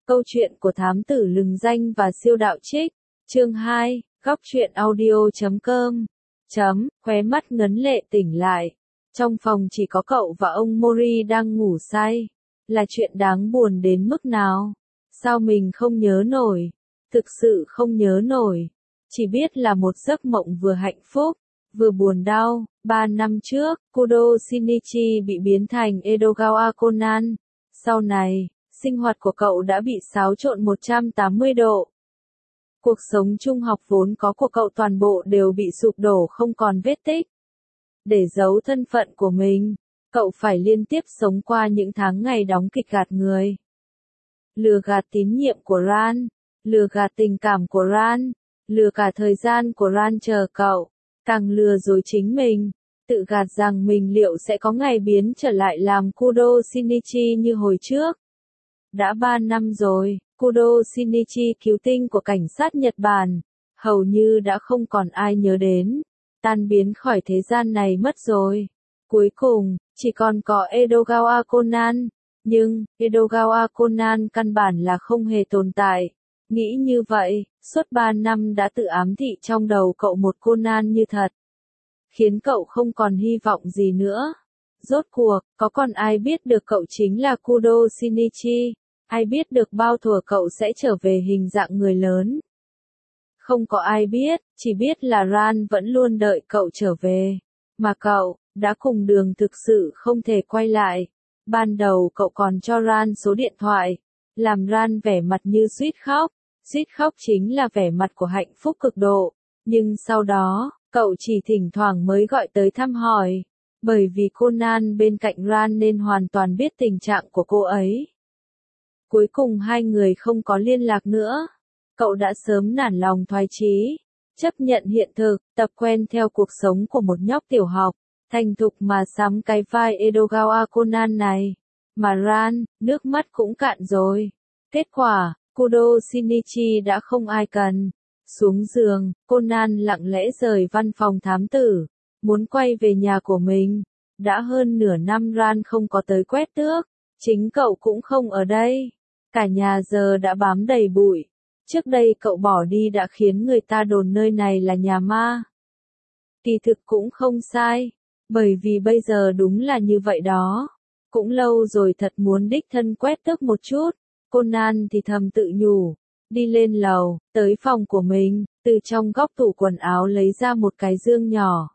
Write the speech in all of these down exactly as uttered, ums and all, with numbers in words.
Câu chuyện của thám tử lừng danh và siêu đạo trích. Chương hai, góc truyện audio chấm com. Chấm, khóe mắt ngấn lệ tỉnh lại. Trong phòng chỉ có cậu và ông Mori đang ngủ say. Là chuyện đáng buồn đến mức nào? Sao mình không nhớ nổi? Thực sự không nhớ nổi. Chỉ biết là một giấc mộng vừa hạnh phúc, vừa buồn đau. Ba năm trước, Kudo Shinichi bị biến thành Edogawa Conan. Sau này, sinh hoạt của cậu đã bị xáo trộn một trăm tám mươi độ. Cuộc sống trung học vốn có của cậu toàn bộ đều bị sụp đổ không còn vết tích. Để giấu thân phận của mình, cậu phải liên tiếp sống qua những tháng ngày đóng kịch gạt người. Lừa gạt tín nhiệm của Ran, lừa gạt tình cảm của Ran, lừa cả thời gian của Ran chờ cậu, càng lừa dối chính mình, tự gạt rằng mình liệu sẽ có ngày biến trở lại làm Kudo Shinichi như hồi trước. Đã ba năm rồi, Kudo Shinichi cứu tinh của cảnh sát Nhật Bản, hầu như đã không còn ai nhớ đến, tan biến khỏi thế gian này mất rồi. Cuối cùng, chỉ còn có Edogawa Conan, nhưng, Edogawa Conan căn bản là không hề tồn tại. Nghĩ như vậy, suốt ba năm đã tự ám thị trong đầu cậu một Conan như thật, khiến cậu không còn hy vọng gì nữa. Rốt cuộc, có còn ai biết được cậu chính là Kudo Shinichi? Ai biết được bao thuở cậu sẽ trở về hình dạng người lớn? Không có ai biết, chỉ biết là Ran vẫn luôn đợi cậu trở về. Mà cậu, đã cùng đường thực sự không thể quay lại. Ban đầu cậu còn cho Ran số điện thoại, làm Ran vẻ mặt như suýt khóc. Suýt khóc chính là vẻ mặt của hạnh phúc cực độ. Nhưng sau đó, cậu chỉ thỉnh thoảng mới gọi tới thăm hỏi. Bởi vì Conan bên cạnh Ran nên hoàn toàn biết tình trạng của cô ấy. Cuối cùng hai người không có liên lạc nữa. Cậu đã sớm nản lòng thoái chí, chấp nhận hiện thực, tập quen theo cuộc sống của một nhóc tiểu học, thành thục mà sắm cái vai Edogawa Conan này. Mà Ran, nước mắt cũng cạn rồi. Kết quả, Kudo Shinichi đã không ai cần. Xuống giường, Conan lặng lẽ rời văn phòng thám tử, muốn quay về nhà của mình. Đã hơn nửa năm Ran không có tới quét tước, chính cậu cũng không ở đây. Cả nhà giờ đã bám đầy bụi. Trước đây cậu bỏ đi đã khiến người ta đồn nơi này là nhà ma. Kỳ thực cũng không sai, bởi vì bây giờ đúng là như vậy đó. Cũng lâu rồi thật muốn đích thân quét tước một chút. Conan thì thầm tự nhủ, đi lên lầu, tới phòng của mình, từ trong góc tủ quần áo lấy ra một cái dương nhỏ.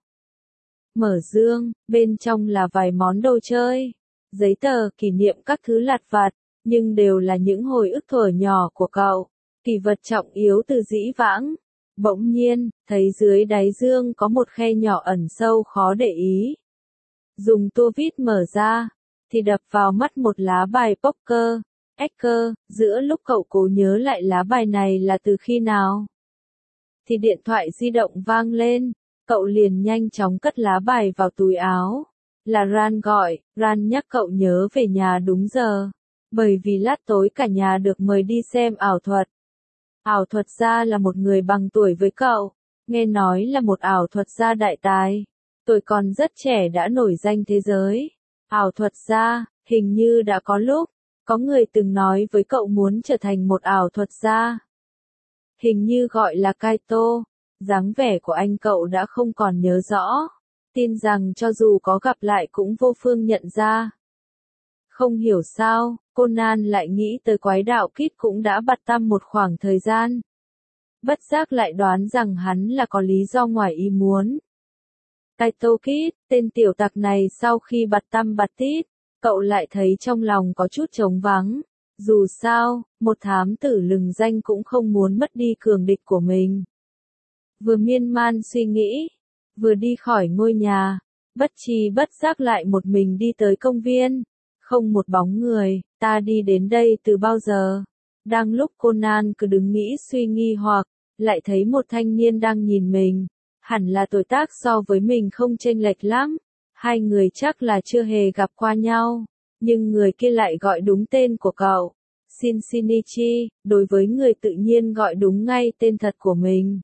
Mở dương, bên trong là vài món đồ chơi, giấy tờ, kỷ niệm các thứ lặt vặt, nhưng đều là những hồi ức thuở nhỏ của cậu, kỷ vật trọng yếu từ dĩ vãng. Bỗng nhiên, thấy dưới đáy dương có một khe nhỏ ẩn sâu khó để ý. Dùng tua vít mở ra, thì đập vào mắt một lá bài poker. Hacker, giữa lúc cậu cố nhớ lại lá bài này là từ khi nào, thì điện thoại di động vang lên, cậu liền nhanh chóng cất lá bài vào túi áo. Là Ran gọi, Ran nhắc cậu nhớ về nhà đúng giờ, bởi vì lát tối cả nhà được mời đi xem ảo thuật. Ảo thuật gia là một người bằng tuổi với cậu, nghe nói là một ảo thuật gia đại tài, tuổi còn rất trẻ đã nổi danh thế giới. Ảo thuật gia, hình như đã có lúc có người từng nói với cậu muốn trở thành một ảo thuật gia. Hình như gọi là Kaito, dáng vẻ của anh cậu đã không còn nhớ rõ. Tin rằng cho dù có gặp lại cũng vô phương nhận ra. Không hiểu sao, Conan lại nghĩ tới quái đạo Kid cũng đã bặt tăm một khoảng thời gian. Bất giác lại đoán rằng hắn là có lý do ngoài ý muốn. Kaito Kid, tên tiểu tặc này sau khi bặt tăm bặt tít, cậu lại thấy trong lòng có chút trống vắng. Dù sao, một thám tử lừng danh cũng không muốn mất đi cường địch của mình. Vừa miên man suy nghĩ, vừa đi khỏi ngôi nhà, bất tri bất giác lại một mình đi tới công viên. Không một bóng người, ta đi đến đây từ bao giờ? Đang lúc Conan cứ đứng nghĩ suy nghi hoặc, lại thấy một thanh niên đang nhìn mình. Hẳn là tuổi tác so với mình không chênh lệch lắm. Hai người chắc là chưa hề gặp qua nhau, nhưng người kia lại gọi đúng tên của cậu. Shin Shinichi, đối với người tự nhiên gọi đúng ngay tên thật của mình.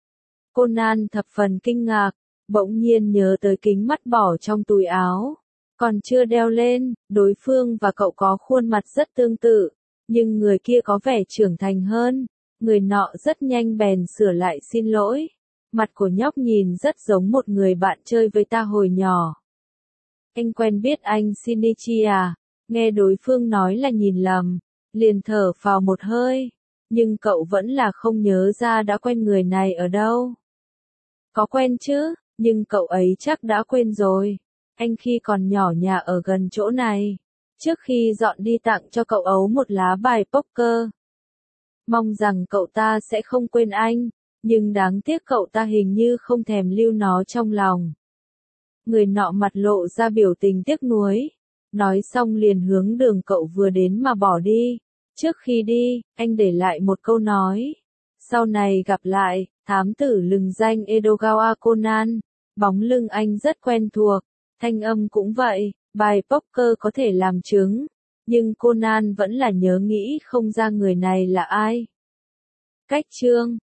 Conan thập phần kinh ngạc, bỗng nhiên nhớ tới kính mắt bỏ trong túi áo. Còn chưa đeo lên, đối phương và cậu có khuôn mặt rất tương tự, nhưng người kia có vẻ trưởng thành hơn. Người nọ rất nhanh bèn sửa lại xin lỗi. Mặt của nhóc nhìn rất giống một người bạn chơi với ta hồi nhỏ. Anh quen biết anh Shinichi à? Nghe đối phương nói là nhìn lầm, liền thở phào một hơi. Nhưng cậu vẫn là không nhớ ra đã quen người này ở đâu. Có quen chứ, nhưng cậu ấy chắc đã quên rồi. Anh khi còn nhỏ nhà ở gần chỗ này. Trước khi dọn đi tặng cho cậu ấu một lá bài poker. Mong rằng cậu ta sẽ không quên anh, nhưng đáng tiếc cậu ta hình như không thèm lưu nó trong lòng. Người nọ mặt lộ ra biểu tình tiếc nuối. Nói xong liền hướng đường cậu vừa đến mà bỏ đi. Trước khi đi, anh để lại một câu nói. Sau này gặp lại, thám tử lừng danh Edogawa Conan. Bóng lưng anh rất quen thuộc, thanh âm cũng vậy, bài poker có thể làm chứng. Nhưng Conan vẫn là nhớ nghĩ không ra người này là ai. Cách chương